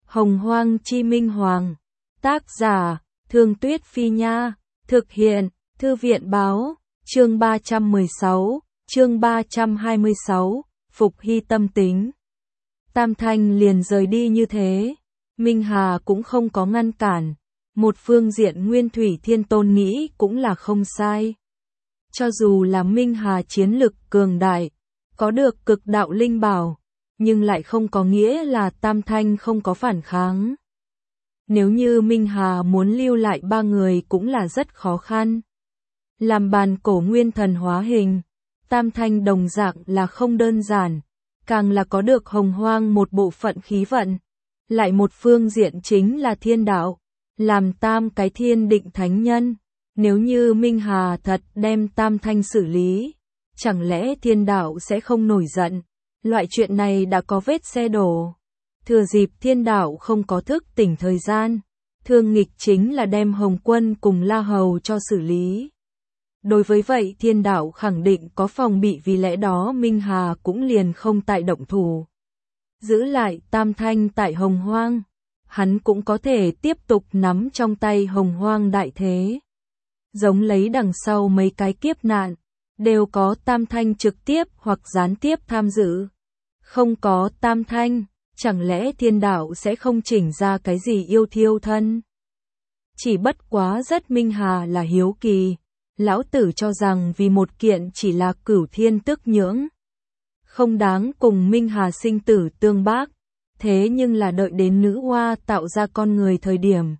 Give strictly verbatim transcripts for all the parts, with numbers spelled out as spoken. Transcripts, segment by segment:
Hồng Hoang Chi Minh Hoàng. Tác giả, Thương Tuyết Phi Nha. Thực hiện, Thư viện Báo. Chương ba trăm mười sáu, chương ba trăm hai mươi sáu, Phục Hy tâm tính. Tam Thanh liền rời đi như thế. Minh Hà cũng không có ngăn cản. Một phương diện Nguyên Thủy Thiên Tôn nghĩ cũng là không sai. Cho dù là Minh Hà chiến lực cường đại, có được cực đạo linh bảo, nhưng lại không có nghĩa là Tam Thanh không có phản kháng. Nếu như Minh Hà muốn lưu lại ba người cũng là rất khó khăn. Làm bàn cổ nguyên thần hóa hình, Tam Thanh đồng dạng là không đơn giản, càng là có được Hồng Hoang một bộ phận khí vận. Lại một phương diện chính là thiên đạo, làm tam cái thiên định thánh nhân. Nếu như Minh Hà thật đem Tam Thanh xử lý, chẳng lẽ thiên đạo sẽ không nổi giận? Loại chuyện này đã có vết xe đổ. Thừa dịp thiên đạo không có thức tỉnh thời gian, thương nghịch chính là đem Hồng Quân cùng La Hầu cho xử lý. Đối với vậy thiên đạo khẳng định có phòng bị, vì lẽ đó Minh Hà cũng liền không tại động thủ. Giữ lại Tam Thanh tại Hồng Hoang, hắn cũng có thể tiếp tục nắm trong tay Hồng Hoang đại thế. Giống lấy đằng sau mấy cái kiếp nạn, đều có Tam Thanh trực tiếp hoặc gián tiếp tham dự. Không có Tam Thanh, chẳng lẽ thiên đạo sẽ không chỉnh ra cái gì yêu thiêu thân? Chỉ bất quá rất Minh Hà là hiếu kỳ. Lão tử cho rằng vì một kiện chỉ là cửu thiên tức nhưỡng, không đáng cùng Minh Hà sinh tử tương bác. Thế nhưng là đợi đến nữ hoa tạo ra con người thời điểm,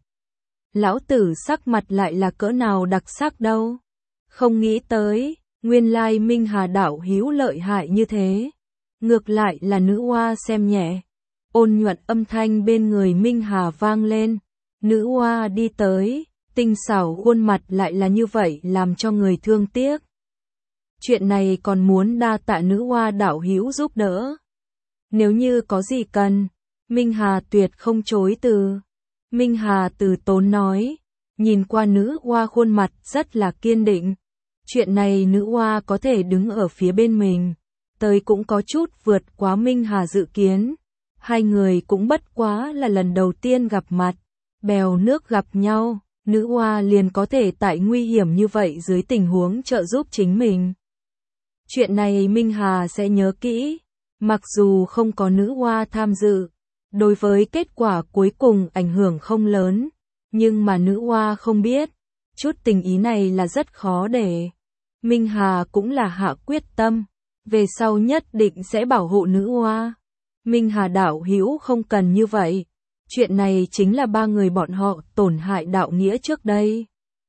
lão tử sắc mặt lại là cỡ nào đặc sắc đâu. Không nghĩ tới, nguyên lai Minh Hà đạo hữu lợi hại như thế. Ngược lại là nữ hoa xem nhẹ. Ôn nhuận âm thanh bên người Minh Hà vang lên. Nữ hoa đi tới, tinh xảo khuôn mặt lại là như vậy làm cho người thương tiếc. Chuyện này còn muốn đa tạ nữ hoa đạo hữu giúp đỡ. Nếu như có gì cần, Minh Hà tuyệt không chối từ. Minh Hà từ tốn nói, nhìn qua nữ hoa khuôn mặt rất là kiên định. Chuyện này nữ hoa có thể đứng ở phía bên mình, tới cũng có chút vượt quá Minh Hà dự kiến. Hai người cũng bất quá là lần đầu tiên gặp mặt, bèo nước gặp nhau, nữ hoa liền có thể tại nguy hiểm như vậy dưới tình huống trợ giúp chính mình. Chuyện này Minh Hà sẽ nhớ kỹ, mặc dù không có nữ hoa tham dự, đối với kết quả cuối cùng ảnh hưởng không lớn, nhưng mà nữ hoa không biết, chút tình ý này là rất khó để. Minh Hà cũng là hạ quyết tâm, về sau nhất định sẽ bảo hộ nữ hoa. Minh Hà đạo hữu không cần như vậy, chuyện này chính là ba người bọn họ tổn hại đạo nghĩa trước đây.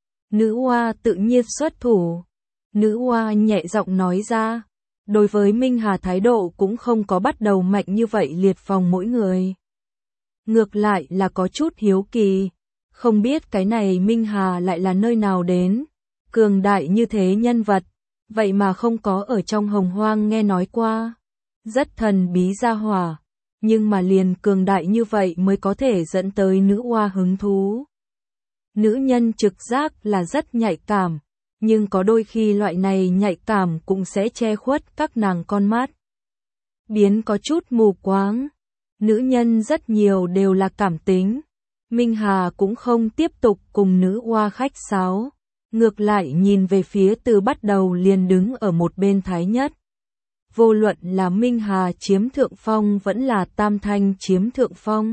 Nữ hoa tự nhiên xuất thủ. Nữ hoa nhẹ giọng nói ra, đối với Minh Hà thái độ cũng không có bắt đầu mạnh như vậy liệt phòng mỗi người. Ngược lại là có chút hiếu kỳ, không biết cái này Minh Hà lại là nơi nào đến, cường đại như thế nhân vật, vậy mà không có ở trong Hồng Hoang nghe nói qua. Rất thần bí gia hỏa, nhưng mà liền cường đại như vậy mới có thể dẫn tới nữ hoa hứng thú. Nữ nhân trực giác là rất nhạy cảm, nhưng có đôi khi loại này nhạy cảm cũng sẽ che khuất các nàng con mắt, biến có chút mù quáng. Nữ nhân rất nhiều đều là cảm tính. Minh Hà cũng không tiếp tục cùng nữ hoa khách sáo, ngược lại nhìn về phía từ bắt đầu liền đứng ở một bên Thái Nhất. Vô luận là Minh Hà chiếm thượng phong vẫn là Tam Thanh chiếm thượng phong,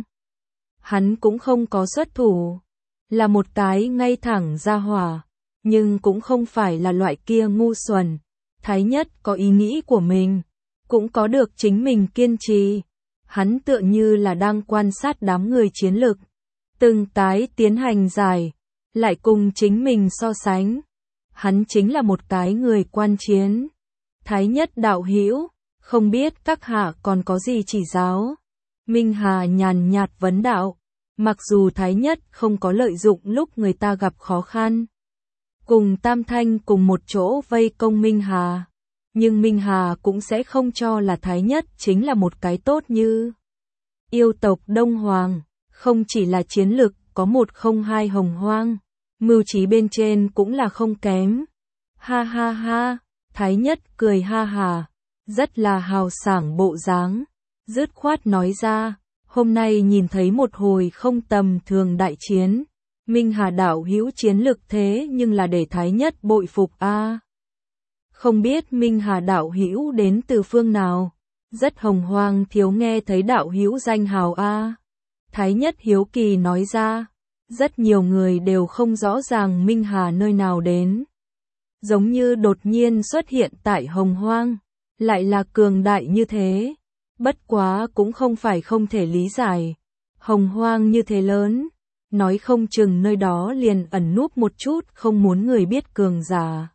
hắn cũng không có xuất thủ, là một cái ngay thẳng ra hỏa, nhưng cũng không phải là loại kia ngu xuẩn. Thái Nhất có ý nghĩ của mình, cũng có được chính mình kiên trì. Hắn tựa như là đang quan sát đám người chiến lực, từng cái tiến hành giải, lại cùng chính mình so sánh. Hắn chính là một cái người quan chiến. Thái Nhất đạo hữu, không biết các hạ còn có gì chỉ giáo? Minh Hà nhàn nhạt vấn đạo, mặc dù Thái Nhất không có lợi dụng lúc người ta gặp khó khăn, cùng Tam Thanh cùng một chỗ vây công Minh Hà, nhưng Minh Hà cũng sẽ không cho là Thái Nhất chính là một cái tốt như. Yêu tộc Đông Hoàng, không chỉ là chiến lực có một không hai Hồng Hoang, mưu trí bên trên cũng là không kém. Ha ha ha, Thái Nhất cười ha hà, rất là hào sảng bộ dáng, dứt khoát nói ra, hôm nay nhìn thấy một hồi không tầm thường đại chiến. Minh Hà đạo hữu chiến lực thế nhưng là để Thái Nhất bội phục a. À. Không biết Minh Hà đạo hữu đến từ phương nào? Rất hồng hoang thiếu nghe thấy đạo hữu danh hào a. À. Thái Nhất hiếu kỳ nói ra, rất nhiều người đều không rõ ràng Minh Hà nơi nào đến. Giống như đột nhiên xuất hiện tại hồng hoang, lại là cường đại như thế. Bất quá cũng không phải không thể lý giải. Hồng hoang như thế lớn, nói không chừng nơi đó liền ẩn núp một chút không muốn người biết cường giả.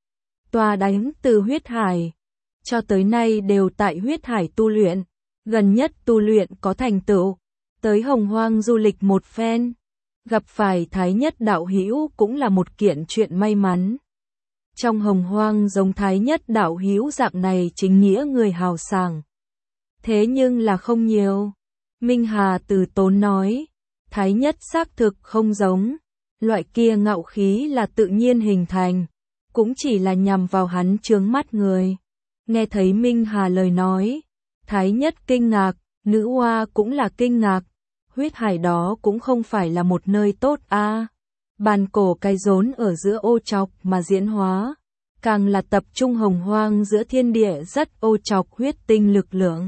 Tòa đánh từ huyết hải, cho tới nay đều tại huyết hải tu luyện, gần nhất tu luyện có thành tựu, tới hồng hoang du lịch một phen, gặp phải Thái Nhất đạo hữu cũng là một kiện chuyện may mắn. Trong hồng hoang giống Thái Nhất đạo hữu dạng này chính nghĩa người hào sảng. Thế nhưng là không nhiều. Minh Hà từ tốn nói, Thái Nhất xác thực không giống, loại kia ngạo khí là tự nhiên hình thành, cũng chỉ là nhằm vào hắn chướng mắt người. Nghe thấy Minh Hà lời nói, Thái Nhất kinh ngạc, nữ hoa cũng là kinh ngạc, huyết hải đó cũng không phải là một nơi tốt a. À. Bàn cổ cái rốn ở giữa ô trọc mà diễn hóa, càng là tập trung hồng hoang giữa thiên địa rất ô trọc huyết tinh lực lượng.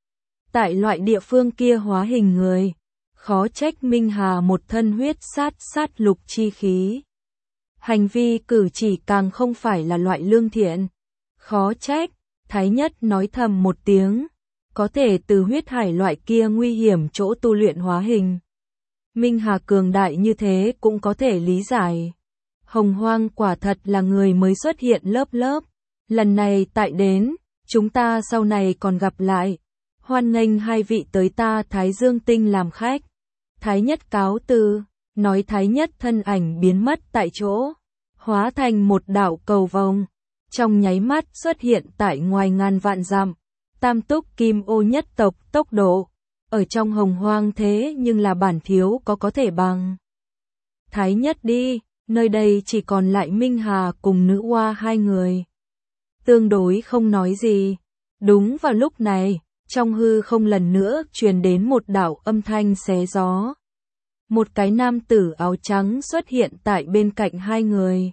Tại loại địa phương kia hóa hình người, khó trách Minh Hà một thân huyết sát sát lục chi khí. Hành vi cử chỉ càng không phải là loại lương thiện. Khó trách, Thái Nhất nói thầm một tiếng, có thể từ huyết hải loại kia nguy hiểm chỗ tu luyện hóa hình. Minh Hà cường đại như thế cũng có thể lý giải. Hồng hoang quả thật là người mới xuất hiện lớp lớp. Lần này tại đến, chúng ta sau này còn gặp lại. Hoan nghênh hai vị tới ta Thái Dương Tinh làm khách. Thái Nhất cáo từ, nói Thái Nhất thân ảnh biến mất tại chỗ, hóa thành một đạo cầu vồng, trong nháy mắt xuất hiện tại ngoài ngàn vạn dặm. Tam túc kim ô nhất tộc tốc độ, ở trong hồng hoang thế nhưng là bản thiếu có có thể bằng. Thái Nhất đi, nơi đây chỉ còn lại Minh Hà cùng nữ hoa hai người. Tương đối không nói gì. Đúng vào lúc này, trong hư không lần nữa truyền đến một đạo âm thanh xé gió. Một cái nam tử áo trắng xuất hiện tại bên cạnh hai người.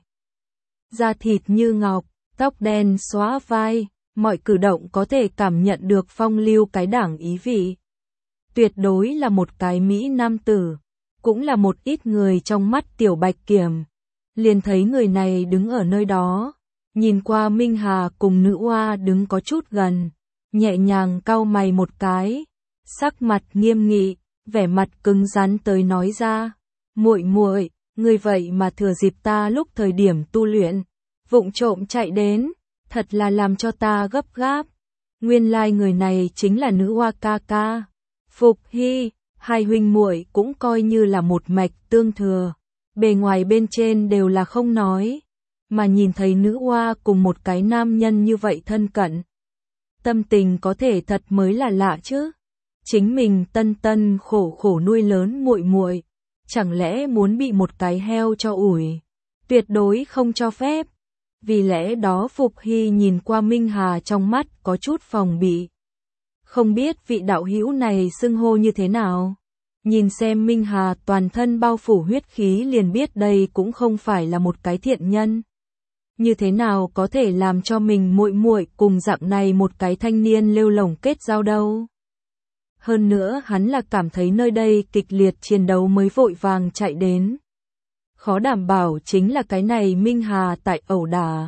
Da thịt như ngọc, tóc đen xóa vai, mọi cử động có thể cảm nhận được phong lưu cái đảng ý vị. Tuyệt đối là một cái mỹ nam tử, cũng là một ít người trong mắt Tiểu Bạch Kiểm. Liền thấy người này đứng ở nơi đó, nhìn qua Minh Hà cùng nữ hoa đứng có chút gần, nhẹ nhàng cau mày một cái, sắc mặt nghiêm nghị, vẻ mặt cứng rắn tới nói ra, muội muội, ngươi vậy mà thừa dịp ta lúc thời điểm tu luyện, vụng trộm chạy đến, thật là làm cho ta gấp gáp. Nguyên lai like người này chính là nữ hoa ca ca. Phục Hy, hai huynh muội cũng coi như là một mạch tương thừa, bề ngoài bên trên đều là không nói, mà nhìn thấy nữ hoa cùng một cái nam nhân như vậy thân cận, tâm tình có thể thật mới là lạ chứ. Chính mình tân tân khổ khổ nuôi lớn muội muội, chẳng lẽ muốn bị một cái heo cho ủi? Tuyệt đối không cho phép. Vì lẽ đó Phục Hy nhìn qua Minh Hà trong mắt có chút phòng bị. Không biết vị đạo hữu này xưng hô như thế nào? Nhìn xem Minh Hà toàn thân bao phủ huyết khí liền biết đây cũng không phải là một cái thiện nhân. Như thế nào có thể làm cho mình muội muội cùng dạng này một cái thanh niên lêu lổng kết giao đâu? Hơn nữa hắn là cảm thấy nơi đây kịch liệt chiến đấu mới vội vàng chạy đến. Khó đảm bảo chính là cái này Minh Hà tại ẩu đả.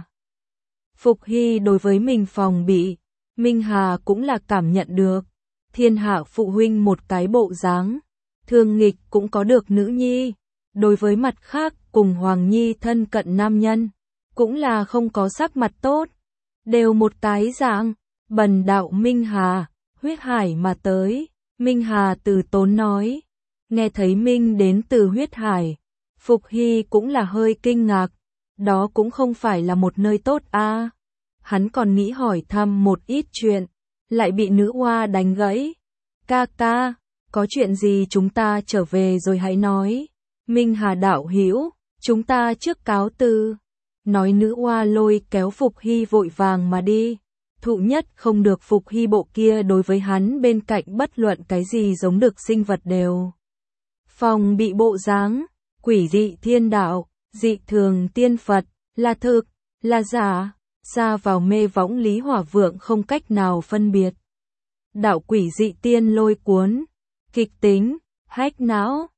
Phục Hy đối với mình phòng bị, Minh Hà cũng là cảm nhận được. Thiên hạ phụ huynh một cái bộ dáng, Thương Nghịch cũng có được nữ nhi. Đối với mặt khác cùng Hoàng Nhi thân cận nam nhân, cũng là không có sắc mặt tốt. Đều một cái dạng, bần đạo Minh Hà, huyết hải mà tới. Minh Hà từ tốn nói, nghe thấy Minh đến từ huyết hải. Phục Hy cũng là hơi kinh ngạc, đó cũng không phải là một nơi tốt a. À. Hắn còn nghĩ hỏi thăm một ít chuyện, lại bị nữ hoa đánh gãy. Ca ca, có chuyện gì chúng ta trở về rồi hãy nói. Minh Hà đạo hữu, chúng ta trước cáo từ. Nói nữ hoa lôi kéo Phục Hy vội vàng mà đi. thụ nhất không được phục hy bộ kia đối với hắn bên cạnh bất luận cái gì giống được sinh vật đều. Phòng bị bộ dáng, quỷ dị thiên đạo, dị thường tiên Phật, là thực, là giả, xa vào mê võng Lý Hỏa Vượng không cách nào phân biệt. Đạo quỷ dị tiên lôi cuốn, kịch tính, hách não,